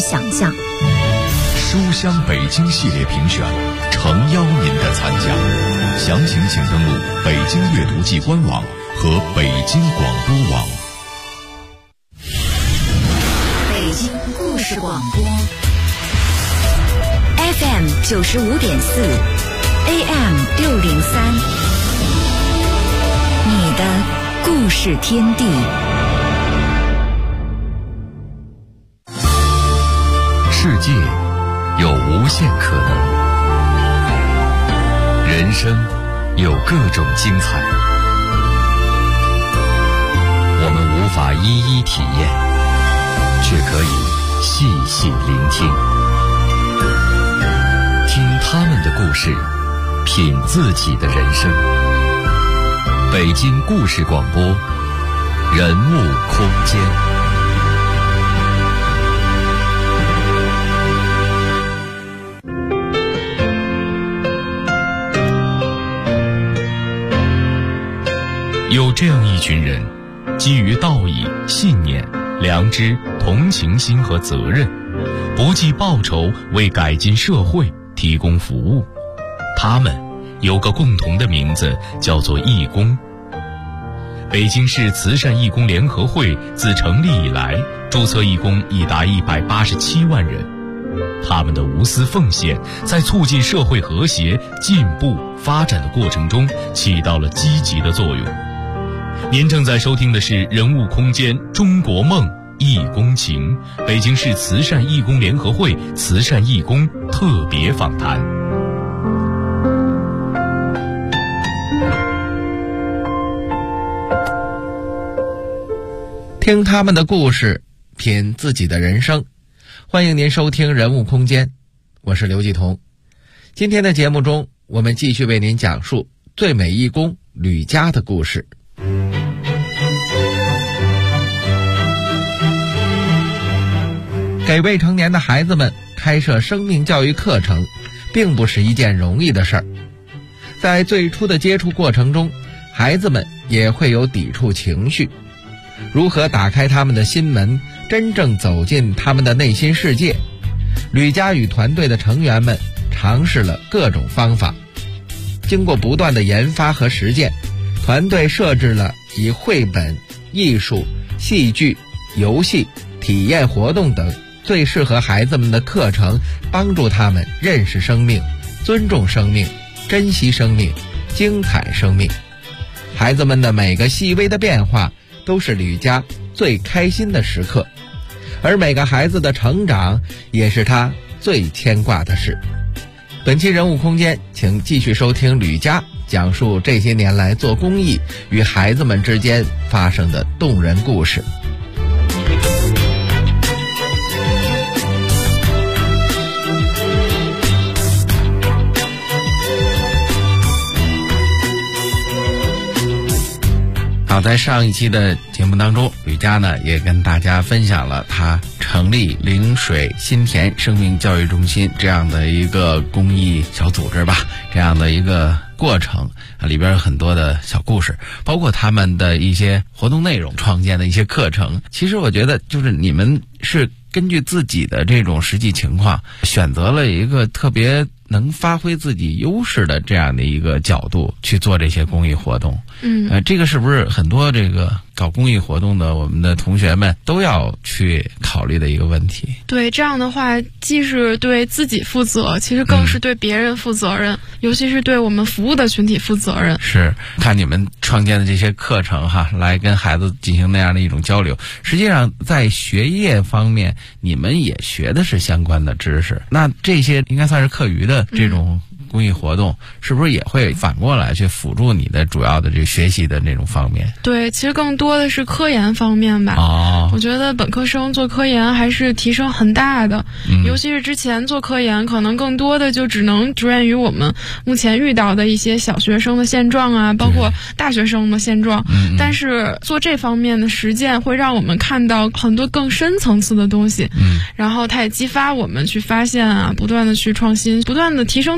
想象。 书香北京系列评选，诚邀您的参加。详情请登录北京阅读季官网和北京广播网。 北京故事广播 FM 95.4 AM 603，你的故事天地。 世界有无限可能，人生有各种精彩，我们无法一一体验，却可以细细聆听，听他们的故事，品自己的人生。北京故事广播，人物空间。有这样一群人，基于道义、信念、良知、同情心和责任，不计报酬为改进社会提供服务。他们有个共同的名字，叫做义工。北京市慈善义工联合会自成立以来，注册义工已达187万人。他们的无私奉献，在促进社会和谐、进步、发展的过程中起到了积极的作用。您正在收听的是人物空间中国梦义工情，北京市慈善义工联合会慈善义工特别访谈。 听他们的故事，品自己的人生。欢迎您收听人物空间，我是刘继彤。今天的节目中，我们继续为您讲述最美义工吕佳的故事。给未成年的孩子们开设生命教育课程，并不是一件容易的事儿。在最初的接触过程中，孩子们也会有抵触情绪。如何打开他们的心门，真正走进他们的内心世界？吕佳与团队的成员们尝试了各种方法。经过不断的研发和实践，团队设置了以绘本、艺术、戏剧、游戏、体验活动等最适合孩子们的课程，帮助他们认识生命、尊重生命、珍惜生命、精彩生命。孩子们的每个细微的变化都是吕佳最开心的时刻，而每个孩子的成长也是他最牵挂的事。本期人物空间，请继续收听吕佳讲述这些年来做公益与孩子们之间发生的动人故事。好，在上一期的节目当中，吕佳呢也跟大家分享了他成立陵水新田生命教育中心这样的一个公益小组织吧，这样的一个过程里边有很多的小故事，包括他们的一些活动内容、创建的一些课程。其实我觉得就是你们是根据自己的这种实际情况，选择了一个特别能发挥自己优势的这样的一个角度去做这些公益活动。这个是不是很多这个搞公益活动的我们的同学们都要去考虑的一个问题？ 对，这样的话既是对自己负责，其实更是对别人负责任，尤其是对我们服务的群体负责任。 是，看你们创建的这些课程来跟孩子进行那样的一种交流，实际上在学业方面你们也学的是相关的知识，那这些应该算是课余的这种公益活动，是不是也会反过来去辅助你的主要的这个学习的那种方面？ 对，其实更多的是科研方面吧。我觉得本科生做科研还是提升很大的，尤其是之前做科研可能更多的就只能着眼于我们目前遇到的一些小学生的现状啊，包括大学生的现状。但是做这方面的实践会让我们看到很多更深层次的东西，然后它也激发我们去发现啊，不断的去创新，不断的提升自己，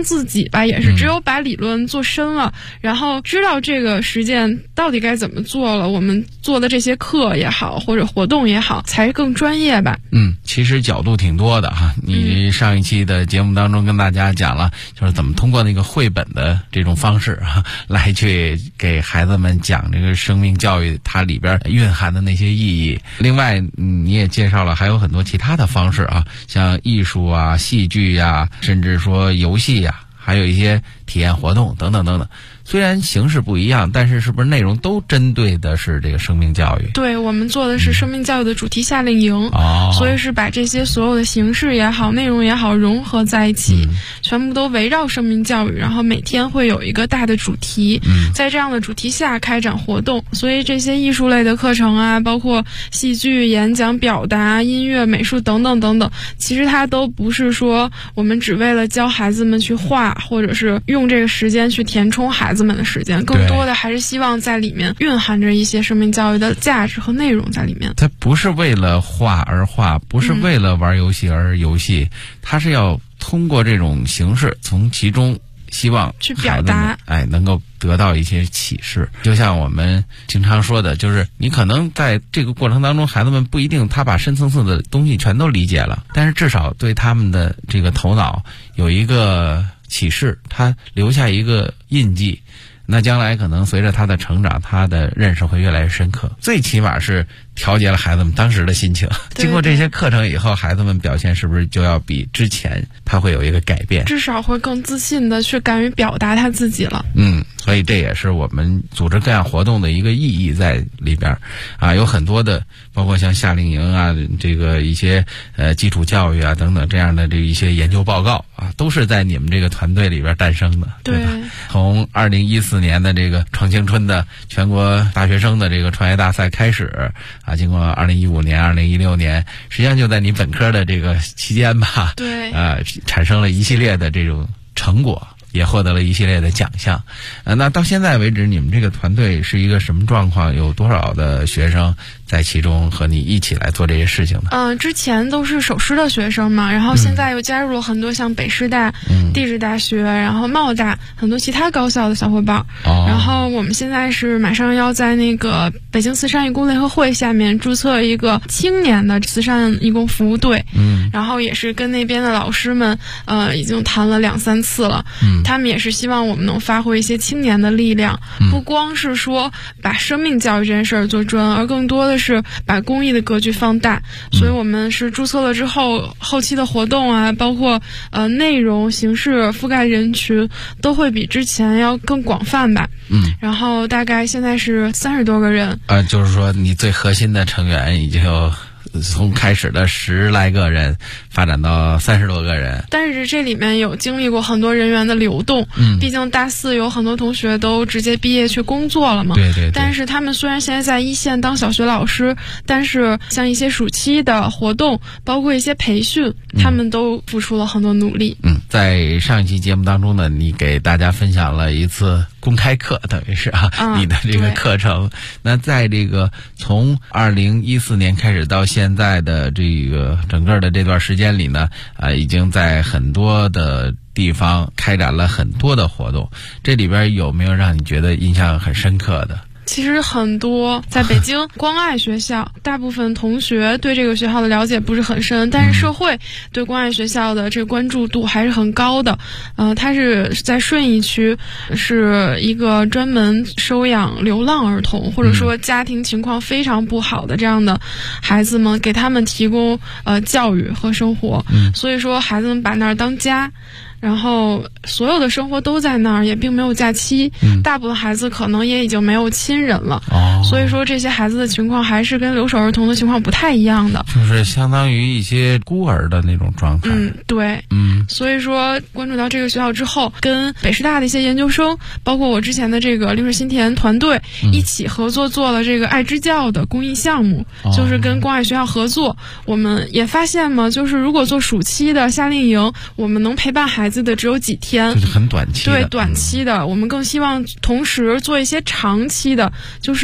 起吧，也是只有把理论做深了，然后知道这个实践到底该怎么做了，我们做的这些课也好或者活动也好才更专业吧。 其实角度挺多的哈。你上一期的节目当中跟大家讲了，就是怎么通过那个绘本的这种方式来去给孩子们讲这个生命教育它里边蕴含的那些意义。另外你也介绍了还有很多其他的方式啊，像艺术啊、戏剧啊，甚至说游戏啊，还有一些体验活动等等等等。虽然形式不一样，但是是不是内容都针对的是这个生命教育？ 对，我们做的是生命教育的主题夏令营，所以是把这些所有的形式也好、内容也好融合在一起，全部都围绕生命教育，然后每天会有一个大的主题，在这样的主题下开展活动。所以这些艺术类的课程啊，包括戏剧、演讲、表达、音乐、美术等等等等，其实它都不是说我们只为了教孩子们去画，或者是用这个时间去填充孩子们的时间，更多的还是希望在里面蕴含着一些生命教育的价值和内容在里面。 它不是为了画而画，不是为了玩游戏而游戏，它是要通过这种形式从其中希望去表达， 能够得到一些启示。就像我们经常说的，就是你可能在这个过程当中，孩子们不一定他把深层次的东西全都理解了，但是至少对他们的这个头脑有一个启示，他留下一个印记。那将来可能随着他的成长，他的认识会越来越深刻，最起码是调节了孩子们当时的心情。经过这些课程以后，孩子们表现是不是就要比之前他会有一个改变？ 至少会更自信的去敢于表达他自己了。 所以这也是我们组织各样活动的一个意义在里边啊，有很多的，包括像夏令营啊，这个一些基础教育啊等等这样的这一些研究报告啊，都是在你们这个团队里边诞生的，对吧？从2014年的这个创青春的全国大学生的这个创业大赛开始啊，经过2015年、2016年，实际上就在你本科的这个期间吧， 对， 产生了一系列的这种成果。也获得了一系列的奖项，那到现在为止，你们这个团队是一个什么状况？有多少的学生在其中和你一起来做这些事情呢？ 之前都是首师的学生嘛，然后现在又加入了很多像北师大、地质大学，然后贸大很多其他高校的小伙伴。然后我们现在是马上要在那个北京慈善义工联合会下面注册一个青年的慈善义工服务队，然后也是跟那边的老师们已经谈了2-3次了。他们也是希望我们能发挥一些青年的力量，不光是说把生命教育这件事儿做专，而更多的是把公益的格局放大。所以我们是注册了之后，后期的活动啊，包括内容、形式、覆盖人群都会比之前要更广泛吧。然后大概现在是30多个人。 就是说你最核心的成员已经有从开始的10来个人发展到30多个人， 但是这里面有经历过很多人员的流动。毕竟大4有很多同学都直接毕业去工作了嘛。 对。 但是他们虽然现在在一线当小学老师，但是像一些暑期的活动，包括一些培训，他们都付出了很多努力。 在上一期节目当中呢，你给大家分享了一次公开课，等于是你的这个课程。那在这个从2014年开始到现在的这个整个的这段时间里呢，已经在很多的地方开展了很多的活动，这里边有没有让你觉得印象很深刻的？ 其实很多，在北京关爱学校，大部分同学对这个学校的了解不是很深，但是社会对关爱学校的这个关注度还是很高的。它是在顺义区，是一个专门收养流浪儿童，或者说家庭情况非常不好的这样的孩子们，给他们提供教育和生活。所以说孩子们把那儿当家。然后所有的生活都在那儿，也并没有假期。大部分孩子可能也已经没有亲人了。所以说这些孩子的情况还是跟留守儿童的情况不太一样的， 就是相当于一些孤儿的那种状态。 对。所以说关注到这个学校之后，跟北师大的一些研究生，包括我之前的这个流水新田团队一起合作做了这个爱之教的公益项目，就是跟关爱学校合作。我们也发现嘛，就是如果做暑期的夏令营，我们能陪伴孩子的只有几天， 就是很短期的。 对，短期的。我们更希望同时做一些长期的，就是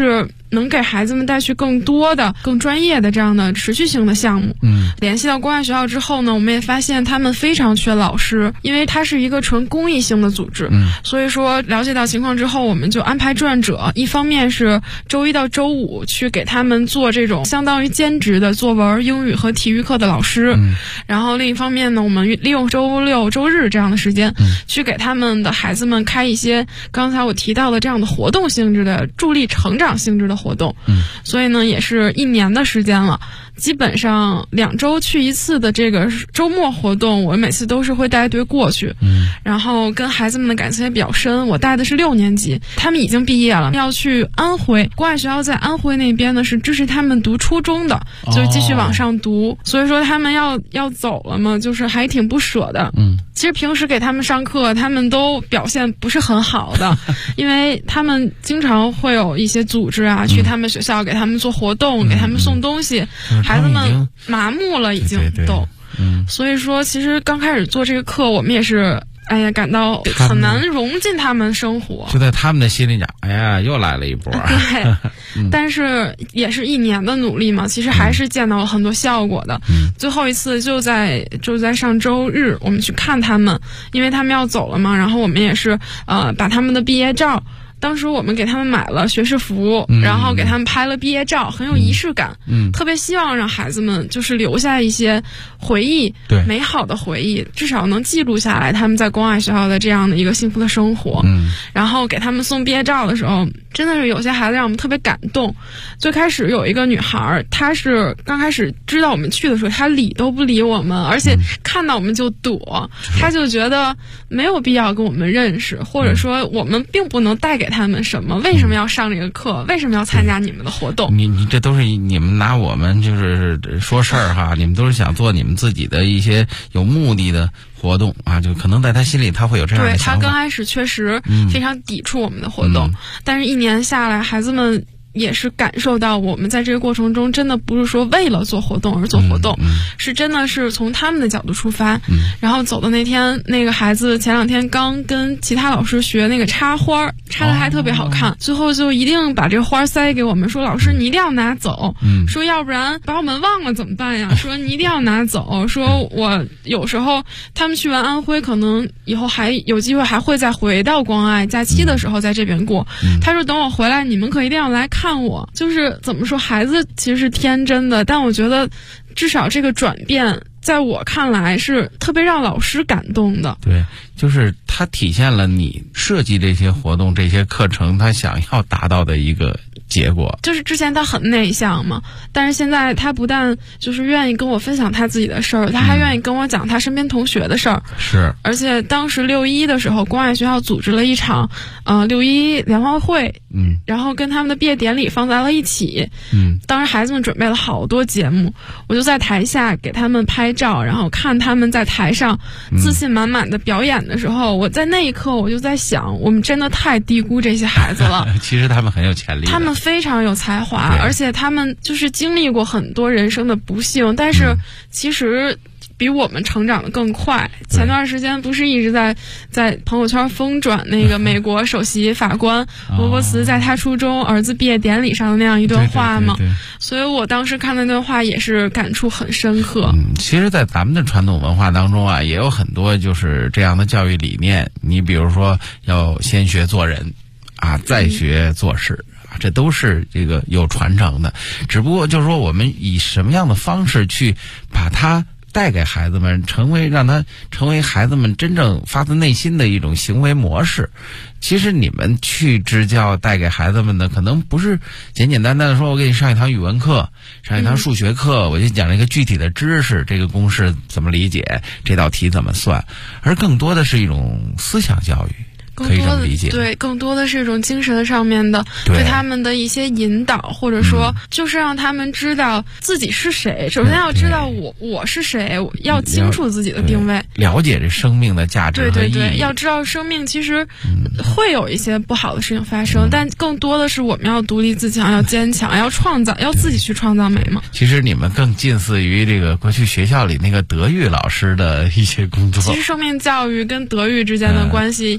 能给孩子们带去更多的、更专业的这样的持续性的项目。联系到关爱学校之后呢，我们也发现他们非常缺老师，因为它是一个纯公益性的组织。所以说了解到情况之后，我们就安排志愿者，一方面是周一到周五去给他们做这种相当于兼职的作文、英语和体育课的老师，然后另一方面呢，我们利用周六、周日这样的时间，去给他们的孩子们开一些刚才我提到的这样的活动性质的、助力成长性质的活动。所以呢，也是1年的时间了。基本上2周去一次的这个周末活动，我每次都是会带队过去，然后跟孩子们的感情也比较深。我带的是6年级，他们已经毕业了，要去安徽。关爱学校在安徽那边呢，是支持他们读初中的，就是继续往上读。所以说他们要走了嘛，就是还挺不舍的。其实平时给他们上课，他们都表现不是很好的，因为他们经常会有一些组织啊，去他们学校给他们做活动，给他们送东西。孩子们麻木了，已经都，所以说，其实刚开始做这个课，我们也是，感到很难融进他们生活。 就在他们的心里讲，又来了一波。 对，但是也是1年的努力嘛，其实还是见到了很多效果的。最后一次就在上周日，我们去看他们，因为他们要走了嘛，然后我们也是把他们的毕业照。当时我们给他们买了学士服，然后给他们拍了毕业照，很有仪式感。特别希望让孩子们就是留下一些回忆，美好的回忆，至少能记录下来他们在关爱学校的这样的一个幸福的生活。然后给他们送毕业照的时候，真的是有些孩子让我们特别感动。最开始有一个女孩，她是刚开始知道我们去的时候，她理都不理我们，而且看到我们就躲，她就觉得没有必要跟我们认识，或者说我们并不能带给他们什么，为什么要上这个课，为什么要参加你们的活动？ 你这都是你们拿我们就是说事儿哈，你们都是想做你们自己的一些有目的的活动啊，就可能在他心里他会有这样的想法。 对，他刚开始确实非常抵触我们的活动，但是1年下来，孩子们也是感受到我们在这个过程中真的不是说为了做活动而做活动，是真的是从他们的角度出发。然后走的那天，那个孩子前2天刚跟其他老师学那个插花，插的还特别好看，最后就一定把这个花塞给我们，说老师你一定要拿走，说要不然把我们忘了怎么办呀？说你一定要拿走，说我有时候他们去完安徽，可能以后还有机会还会再回到关爱，假期的时候在这边过。他说等我回来，你们可一定要来看我。就是怎么说，孩子其实是天真的，但我觉得至少这个转变在我看来是特别让老师感动的。 对，就是它体现了你设计这些活动、这些课程他想要达到的一个结果。就是之前他很内向嘛，但是现在他不但就是愿意跟我分享他自己的事儿，他还愿意跟我讲他身边同学的事儿。 是， 而且当时6·1的时候，关爱学校组织了一场6·1联欢会，然后跟他们的毕业典礼放在了一起。当时孩子们准备了好多节目，我就在台下给他们拍照，然后看他们在台上自信满满的表演的时候，我在那一刻我就在想，我们真的太低估这些孩子了。 其实他们很有潜力， 他们非常有才华，而且他们就是经历过很多人生的不幸，但是其实比我们成长的更快。前段时间不是一直在朋友圈疯转那个美国首席法官罗伯茨在他初中儿子毕业典礼上的那样一段话吗？所以我当时看那段话也是感触很深刻。 其实在咱们的传统文化当中啊，也有很多就是这样的教育理念。你比如说要先学做人啊，再学做事，这都是这个有传承的。只不过就是说我们以什么样的方式去把它带给孩子们，让他成为孩子们真正发自内心的一种行为模式。其实你们去支教带给孩子们的，可能不是简简单单的说我给你上一堂语文课，上一堂数学课，我就讲了一个具体的知识，这个公式怎么理解，这道题怎么算，而更多的是一种思想教育。可以这么理解， 对，更多的是一种精神上面的对他们的一些引导，或者说就是让他们知道自己是谁。首先要知道我是谁，要清楚自己的定位， 了解这生命的价值和意义。 对，要知道生命其实会有一些不好的事情发生，但更多的是我们要独立自强，要坚强，要创造，要自己去创造美嘛。 其实你们更近似于这个过去学校里那个德育老师的一些工作。 其实生命教育跟德育之间的关系也是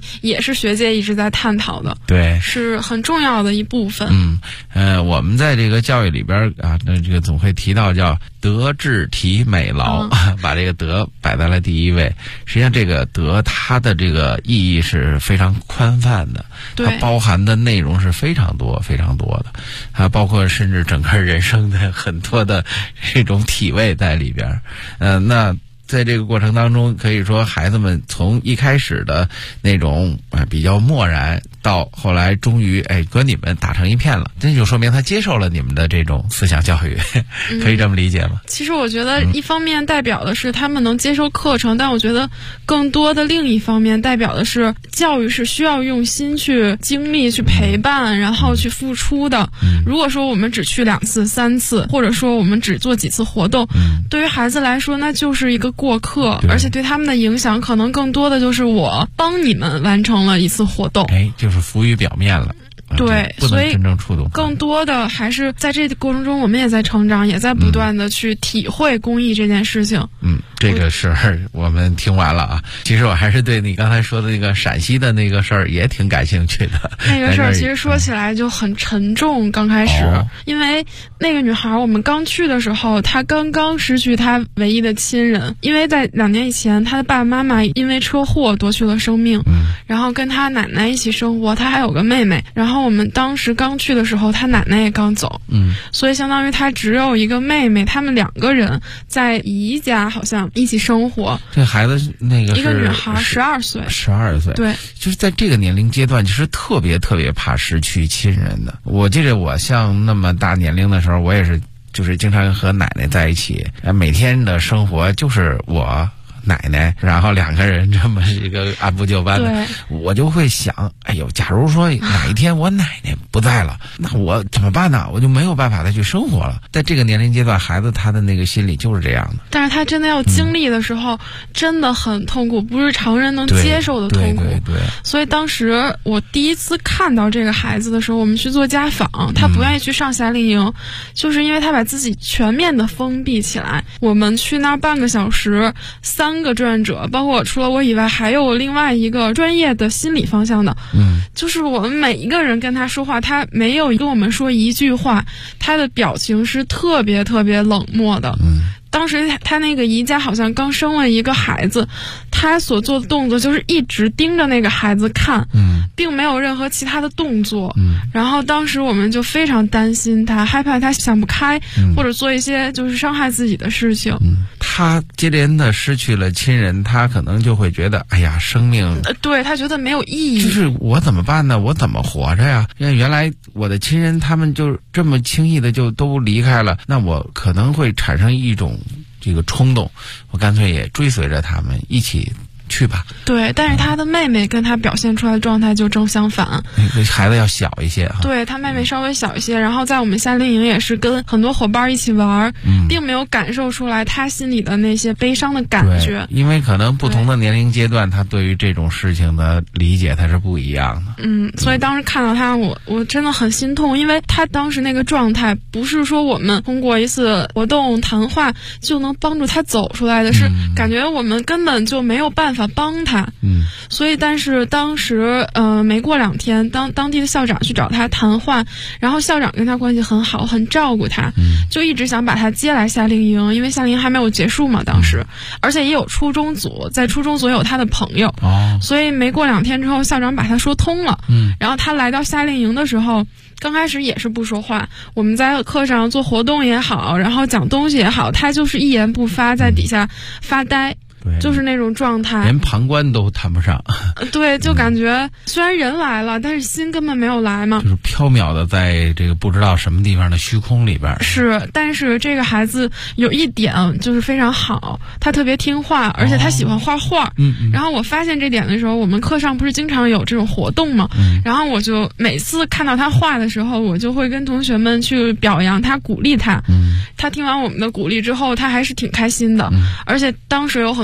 是学界一直在探讨的， 对， 是很重要的一部分。 我们在这个教育里边啊，这个总会提到叫德智体美劳，把这个德摆在了第一位。实际上，这个德它的这个意义是非常宽泛的，它包含的内容是非常多非常多的，它包括甚至整个人生的很多的这种体味在里边。那在这个过程当中，可以说孩子们从一开始的那种比较漠然，到后来终于和你们打成一片了，这就说明他接受了你们的这种思想教育，可以这么理解吗？ 其实我觉得一方面代表的是他们能接受课程，但我觉得更多的另一方面代表的是教育是需要用心去经历、去陪伴，然后去付出的。如果说我们只去2次、3次，或者说我们只做几次活动，对于孩子来说那就是一个过客，而且对他们的影响可能更多的就是我帮你们完成了一次活动， 就是浮于表面了。 对， 所以真正触动更多的还是在这个过程中，我们也在成长，也在不断的去体会公益这件事情。 这个事儿我们听完了啊。其实我还是对你刚才说的那个陕西的那个事儿也挺感兴趣的。 那个事儿其实说起来就很沉重，刚开始，因为那个女孩我们刚去的时候，她刚刚失去她唯一的亲人，因为在2年以前，她的爸爸妈妈因为车祸夺去了生命，然后跟她奶奶一起生活，她还有个妹妹，然后我们当时刚去的时候，她奶奶也刚走，所以相当于她只有一个妹妹，他们2个人在姨家好像一起生活。 这孩子那个是一个女孩，12岁 ，12岁， 对， 就是在这个年龄阶段，其实特别特别怕失去亲人的。我记得我像那么大年龄的时候，我也是，就是经常和奶奶在一起，每天的生活就是我奶奶，然后2个人这么一个按部就班的，我就会想，假如说哪一天我奶奶不在了，那我怎么办呢？我就没有办法再去生活了。在这个年龄阶段，孩子他的那个心理就是这样的。 但是他真的要经历的时候，真的很痛苦，不是常人能接受的痛苦。 对。 所以当时我第一次看到这个孩子的时候，我们去做家访，他不愿意去上夏令营，就是因为他把自己全面的封闭起来。我们去那儿半个小时，3个志愿者，包括除了我以外，还有另外一个专业的心理方向的，就是我们每一个人跟他说话，他没有跟我们说一句话，他的表情是特别特别冷漠的。当时他那个姨家好像刚生了一个孩子，他所做的动作就是一直盯着那个孩子看，并没有任何其他的动作。然后当时我们就非常担心他，害怕他想不开，或者做一些就是伤害自己的事情。 他接连的失去了亲人，他可能就会觉得，生命， 对，他觉得没有意义。 就是我怎么办呢？我怎么活着呀？因为原来我的亲人他们就这么轻易的就都离开了，那我可能会产生一种这个冲动，我干脆也追随着他们一起去吧。 对，但是他的妹妹跟他表现出来的状态就正相反。 孩子要小一些哈。 对，他妹妹稍微小一些，然后在我们夏令营也是跟很多伙伴一起玩，并没有感受出来他心里的那些悲伤的感觉。 因为可能不同的年龄阶段，他对于这种事情的理解他是不一样的。 所以当时看到他，我真的很心痛，因为他当时那个状态不是说我们通过一次活动谈话就能帮助他走出来的，是感觉我们根本就没有办法帮他。所以但是当时没过2天，当地的校长去找他谈话，然后校长跟他关系很好，很照顾他，就一直想把他接来夏令营，因为夏令营还没有结束嘛当时，而且也有初中组，在初中组有他的朋友，所以没过2天之后，校长把他说通了。然后他来到夏令营的时候，刚开始也是不说话，我们在课上做活动也好，然后讲东西也好，他就是一言不发，在底下发呆。就是那种状态， 连旁观都谈不上。 对，就感觉虽然人来了，但是心根本没有来嘛， 就是缥缈的在这个不知道什么地方的虚空里边。 是，但是这个孩子有一点就是非常好，他特别听话，而且他喜欢画画。然后我发现这点的时候，我们课上不是经常有这种活动吗？然后我就每次看到他画的时候，我就会跟同学们去表扬他，鼓励他。他听完我们的鼓励之后，他还是挺开心的。而且当时有很多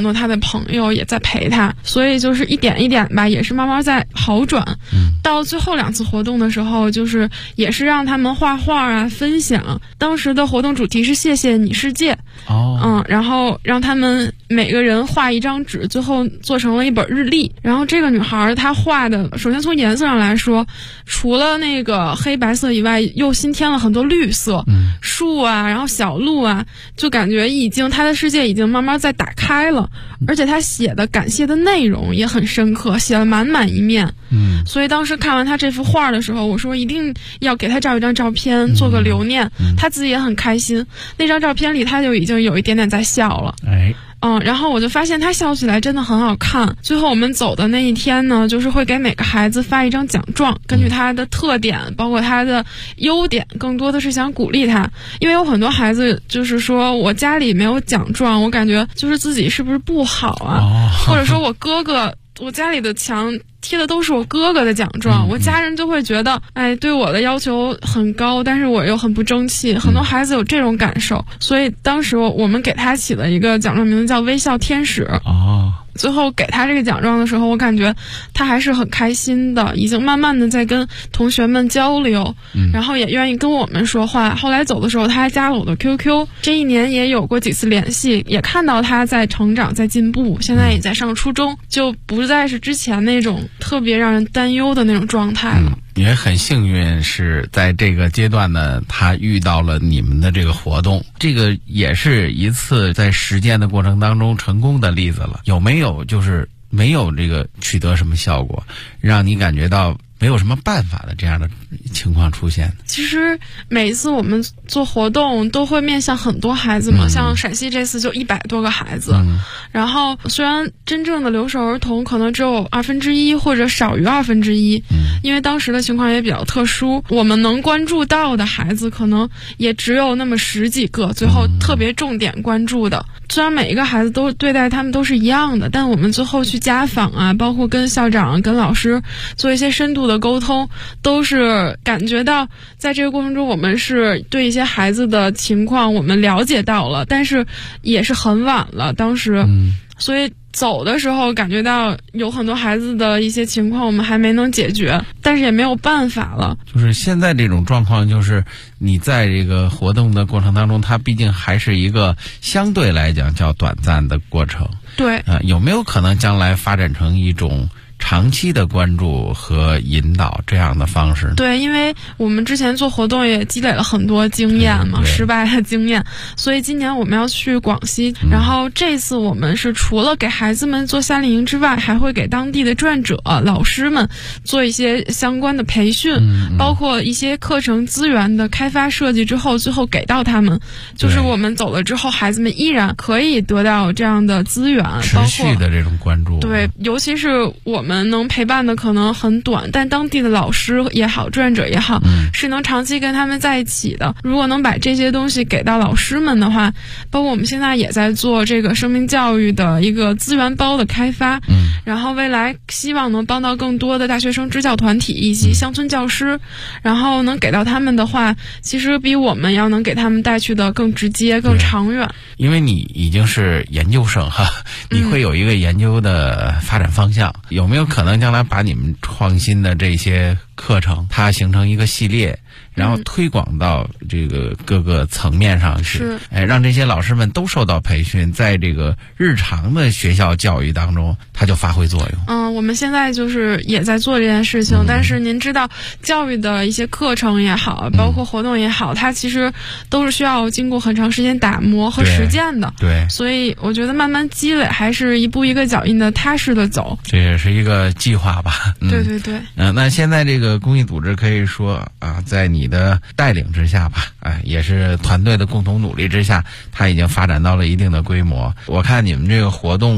多他的朋友也在陪他，所以就是一点一点吧，也是慢慢在好转。到最后2次活动的时候，就是也是让他们画画啊，分享。当时的活动主题是谢谢你世界。然后让他们每个人画一张纸，最后做成了一本日历。然后这个女孩她画的，首先从颜色上来说，除了那个黑白色以外，又新添了很多绿色，树啊，然后小路啊，就感觉她的世界已经慢慢在打开了。而且她写的感谢的内容也很深刻，写了满满一面。所以当时看完她这幅画的时候，我说一定要给她照一张照片，做个留念。她自己也很开心，那张照片里她就已经有一点点在笑了。然后我就发现他笑起来真的很好看。最后我们走的那一天呢，就是会给每个孩子发一张奖状，根据他的特点，包括他的优点，更多的是想鼓励他。因为有很多孩子就是说，我家里没有奖状，我感觉就是自己是不是不好啊，或者说我家里的墙贴的都是我哥哥的奖状，我家人就会觉得，对我的要求很高，但是我又很不争气。很多孩子有这种感受，所以当时我们给他起了一个奖状，名字叫微笑天使。最后给他这个奖状的时候，我感觉他还是很开心的，已经慢慢的在跟同学们交流，然后也愿意跟我们说话。后来走的时候他还加了我的 QQ， 这一年也有过几次联系，也看到他在成长在进步，现在也在上初中，就不再是之前那种特别让人担忧的那种状态了。 也很幸运是在这个阶段呢，他遇到了你们的这个活动，这个也是一次在实践的过程当中成功的例子了。有没有就是没有这个取得什么效果，让你感觉到没有什么办法的这样的情况出现？ 其实每一次我们做活动都会面向很多孩子嘛，像陕西这次就100多个孩子，然后虽然真正的留守儿童可能只有1/2或者少于1/2，因为当时的情况也比较特殊，我们能关注到的孩子可能也只有那么10几个，最后特别重点关注的。虽然每一个孩子都对待他们都是一样的，但我们最后去家访啊，包括跟校长跟老师做一些深度的沟通，都是感觉到在这个过程中我们是对一些孩子的情况我们了解到了，但是也是很晚了当时，所以走的时候感觉到有很多孩子的一些情况我们还没能解决，但是也没有办法了。 就是现在这种状况，就是你在这个活动的过程当中，它毕竟还是一个相对来讲较短暂的过程。 对， 有没有可能将来发展成一种长期的关注和引导这样的方式？ 对，因为我们之前做活动也积累了很多经验嘛，失败的经验，所以今年我们要去广西，然后这次我们是除了给孩子们做夏令营之外，还会给当地的志愿者老师们做一些相关的培训，包括一些课程资源的开发设计之后，最后给到他们，就是我们走了之后，孩子们依然可以得到这样的资源， 持续的这种关注。 对，尤其是我们能陪伴的可能很短，但当地的老师也好，志愿者也好，是能长期跟他们在一起的。如果能把这些东西给到老师们的话，包括我们现在也在做这个生命教育的一个资源包的开发，然后未来希望能帮到更多的大学生支教团体以及乡村教师，然后能给到他们的话，其实比我们要能给他们带去的更直接更长远。 因为你已经是研究生哈，你会有一个研究的发展方向，有没有可能将来把你们创新的这些课程它形成一个系列，然后推广到这个各个层面上去，让这些老师们都受到培训，在这个日常的学校教育当中它就发挥作用。 我们现在就是也在做这件事情，但是您知道教育的一些课程也好，包括活动也好，它其实都是需要经过很长时间打磨和实践的。 对， 所以我觉得慢慢积累，还是一步一个脚印的踏实的走， 这也是一个计划吧。 对对对。 那现在这个公益组织可以说啊，在你的带领之下吧，也是团队的共同努力之下，它已经发展到了一定的规模。我看你们这个活动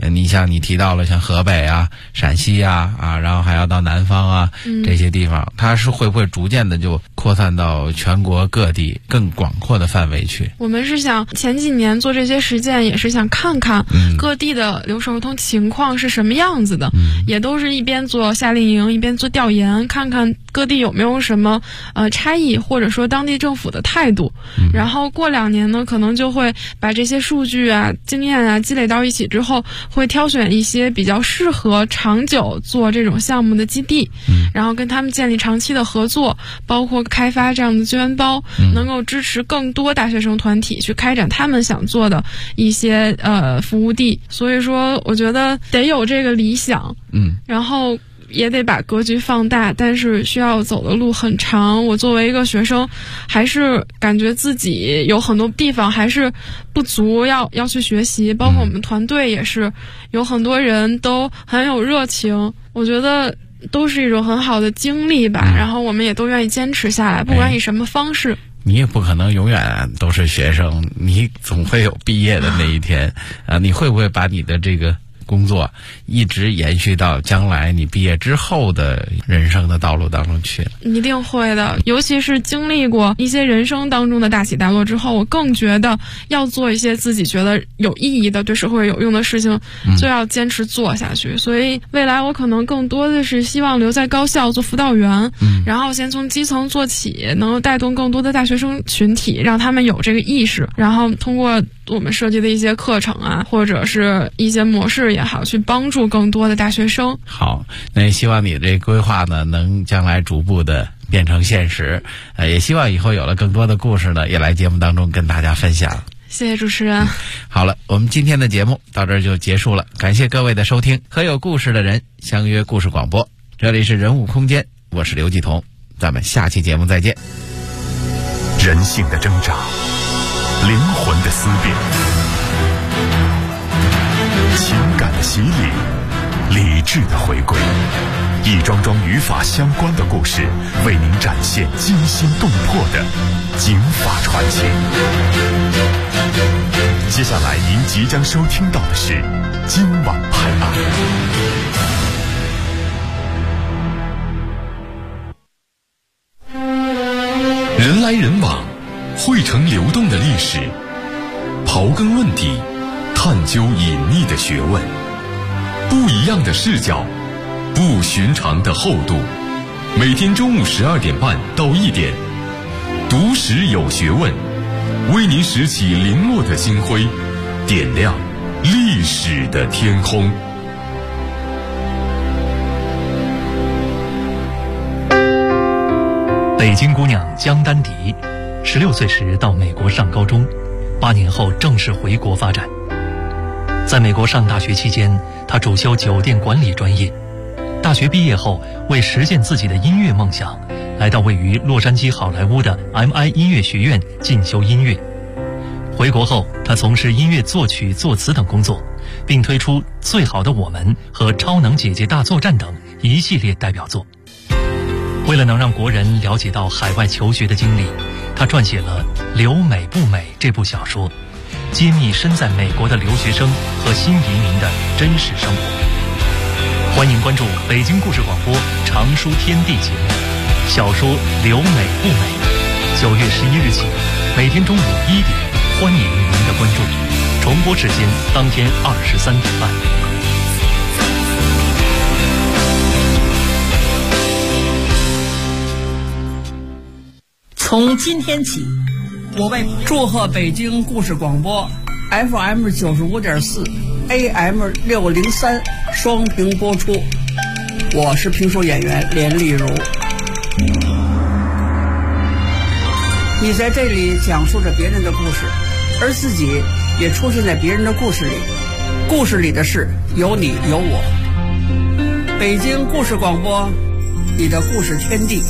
你像你提到了像河北啊、陕西啊然后还要到南方啊这些地方，它是会不会逐渐的就扩散到全国各地更广阔的范围去？ 我们是想前几年做这些实践，也是想看看各地的留守儿童情况是什么样子的，也都是一边做夏令营一边做调研，看看各地有没有什么差异，或者说当地政府的态度。然后过2年呢，可能就会把这些数据啊、经验啊积累到一起之后，会挑选一些比较适合长久做这种项目的基地，然后跟他们建立长期的合作，包括开发这样的资源包，能够支持更多大学生团体去开展他们想做的一些服务地。所以说我觉得得有这个理想，然后也得把格局放大，但是需要走的路很长。我作为一个学生，还是感觉自己有很多地方还是不足，要去学习。包括我们团队也是有很多人都很有热情，我觉得都是一种很好的经历吧。然后我们也都愿意坚持下来，不管以什么方式。 你也不可能永远都是学生，你总会有毕业的那一天你会不会把你的这个工作一直延续到将来你毕业之后的人生的道路当中去？ 一定会的，尤其是经历过一些人生当中的大起大落之后，我更觉得要做一些自己觉得有意义的、对社会有用的事情，就要坚持做下去。所以未来我可能更多的是希望留在高校做辅导员，然后先从基层做起，能够带动更多的大学生群体，让他们有这个意识，然后通过我们设计的一些课程啊，或者是一些模式也好，去帮助更多的大学生。 好，那也希望你这规划呢，能将来逐步的变成现实。也希望以后有了更多的故事呢，也来节目当中跟大家分享。 谢谢主持人。 好了，我们今天的节目到这儿就结束了，感谢各位的收听。和有故事的人相约故事广播，这里是人物空间，我是刘继彤，咱们下期节目再见。 人性的挣扎，灵魂的思辨，情感的洗礼，理智的回归，一桩桩与法相关的故事，为您展现惊心动魄的警法传奇。接下来您即将收听到的是今晚拍案。人来人往，汇成流动的历史，刨根问底，探究隐秘的学问，不一样的视角，不寻常的厚度。每天中午12点半到1点，读史有学问，为您拾起零落的星辉，点亮历史的天空。 北京姑娘江丹迪，16岁时到美国上高中，8年后正式回国发展。在美国上大学期间，她主修酒店管理专业。大学毕业后，为实现自己的音乐梦想，来到位于洛杉矶好莱坞的 MI 音乐学院进修音乐。回国后，她从事音乐作曲、作词等工作，并推出《最好的我们》和《超能姐姐大作战》等一系列代表作。为了能让国人了解到海外求学的经历，他撰写了《留美不美》这部小说，揭秘身在美国的留学生和新移民的真实生活。欢迎关注北京故事广播常书天地节目，小说《留美不美》，9月11日起，每天中午1点，欢迎您的关注。重播时间当天23点半。 从今天起，我为祝贺北京故事广播 FM 95.4 AM 603双屏播出。我是评书演员连丽如。你在这里讲述着别人的故事，而自己也出现在别人的故事里。故事里的事有你有我。北京故事广播，你的故事天地。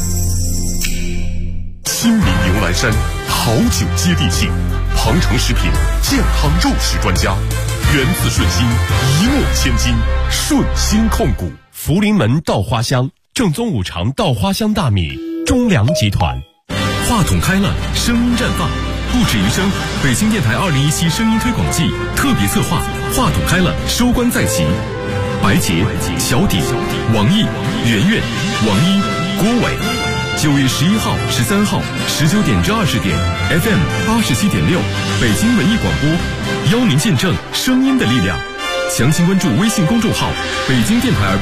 亲民牛栏山，好酒接地气，鹏城食品健康肉食专家，源自顺心，一诺千金，顺心控股。福临门稻花香，正宗五常稻花香大米，中粮集团。话筒开了，声音绽放，不止于声。北京电台2017声音推广季特别策划， 话筒开了，收官在即。白洁、小底、王毅、圆圆、王一、郭伟。9月11号、13号19点至20点 ，FM 87.6，北京文艺广播，邀您见证声音的力量。详情关注微信公众号“北京电台”。